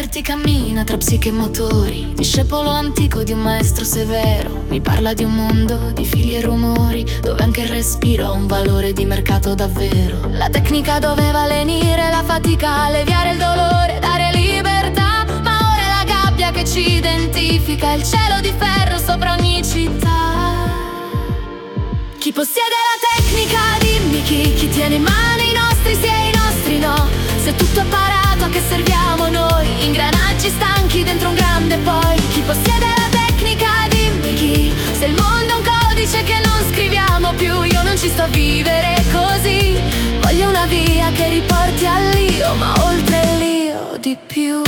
aperti cammina tra psiche e motori, discepolo antico di un maestro severo. Mi parla di un mondo di fili e rumori, dove anche il respiro ha un valore di mercato davvero. La tecnica doveva lenire la fatica, alleviare il dolore, dare libertà. Ma ora è la gabbia che ci identifica, il cielo di ferro sopra ogni città. Chi possiede la tecnica, dimmi chi tiene in mano i nostri sì e i nostri no. Se tutto apparato, a che serviamo noi? Ingranaggi stanchi dentro un grande poi. Chi possiede la tecnica, dimmi chi. Se il mondo è un codice che non scriviamo più, io non ci sto a vivere così. Voglio una via che riporti all'io, ma oltre l'io di più.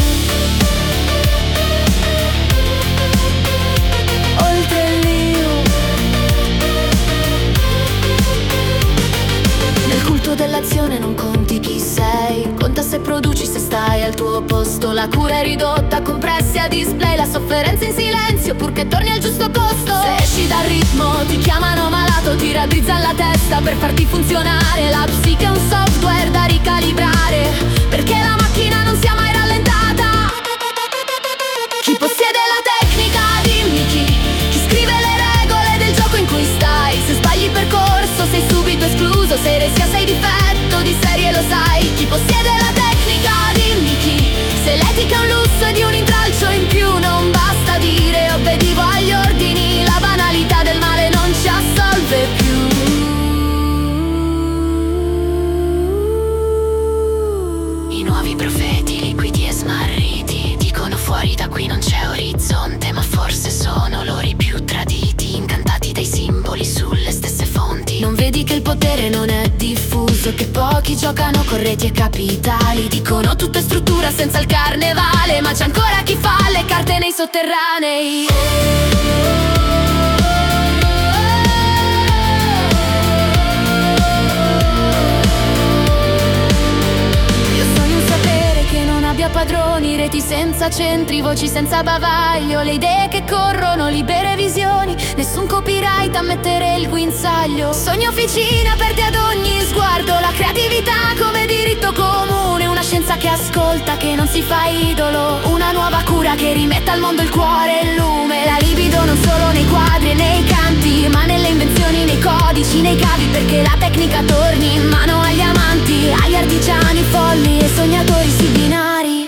Oltre l'io. Nel culto dell'azione non conti chi sei, conta se produci, se stai al tuo posto. La cura è ridotta, compressi a display, la sofferenza in silenzio purché torni al giusto costo. Se esci dal ritmo ti chiamano malato, ti raddrizzano la testa per farti funzionare. La psiche è un software da ricalibrare, perché la macchina non sia mai rallentata. Chi possiede la tecnica, dimmi chi scrive le regole del gioco in cui stai. Se sbagli percorso sei subito escluso, se resia sei difetto di serie lo sai. Chi possiede la tecnica, dimmi chi. Se l'etica è un lusso e di un intralcio in più, non basta dire obbedivo agli ordini, la banalità del male non ci assolve più. I nuovi profeti liquidi e smarriti dicono fuori da qui non c'è orizzonte, ma forse sono loro i più traditi, incantati dai simboli sulle stesse fonti. Non vedi che il potere non è diffuso, che pochi giocano con reti e capitali. Dicono tutto è struttura senza il carnevale, ma c'è ancora chi fa le carte nei sotterranei. Io sogno un sapere che non abbia padroni, reti senza centri, voci senza bavaglio, le idee che corrono, libere visioni, nessun copyright a mettere il guinzaglio. Sogno officine aperte ad ogni sguardo, la creatività come diritto comune, una scienza che ascolta, che non si fa idolo, una nuova cura che rimetta al mondo il cuore e il lume. La libido non solo nei quadri e nei canti, ma nelle invenzioni, nei codici, nei cavi, perché la tecnica torni in mano agli amanti, agli artigiani folli e sognatori su binari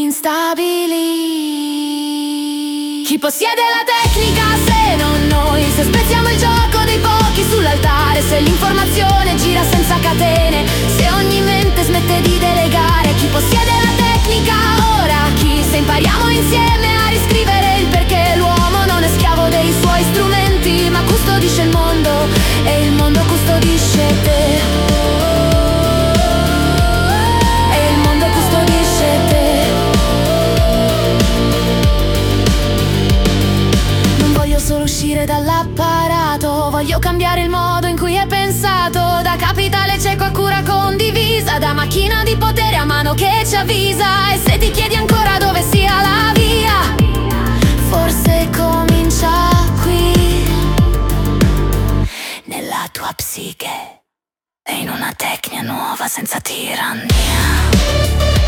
instabili. Chi possiede la tecnica se non noi? Se spezziamo il gioco dei pochi sull'altare, se l'informazione gira senza catene, se ogni mente smette di delegare. Chi possiede la tecnica ora? Chi? Se impariamo insieme a riscrivere il perché l'uomo non è schiavo dei suoi strumenti, ma custodisce il mondo e il mondo custodisce te. Solo uscire dall'apparato, voglio cambiare il modo in cui è pensato. Da capitale cieco a cura condivisa, da macchina di potere a mano che ci avvisa. E se ti chiedi ancora dove sia la via, forse comincia qui, nella tua psiche e in una tecnia nuova senza tirannia.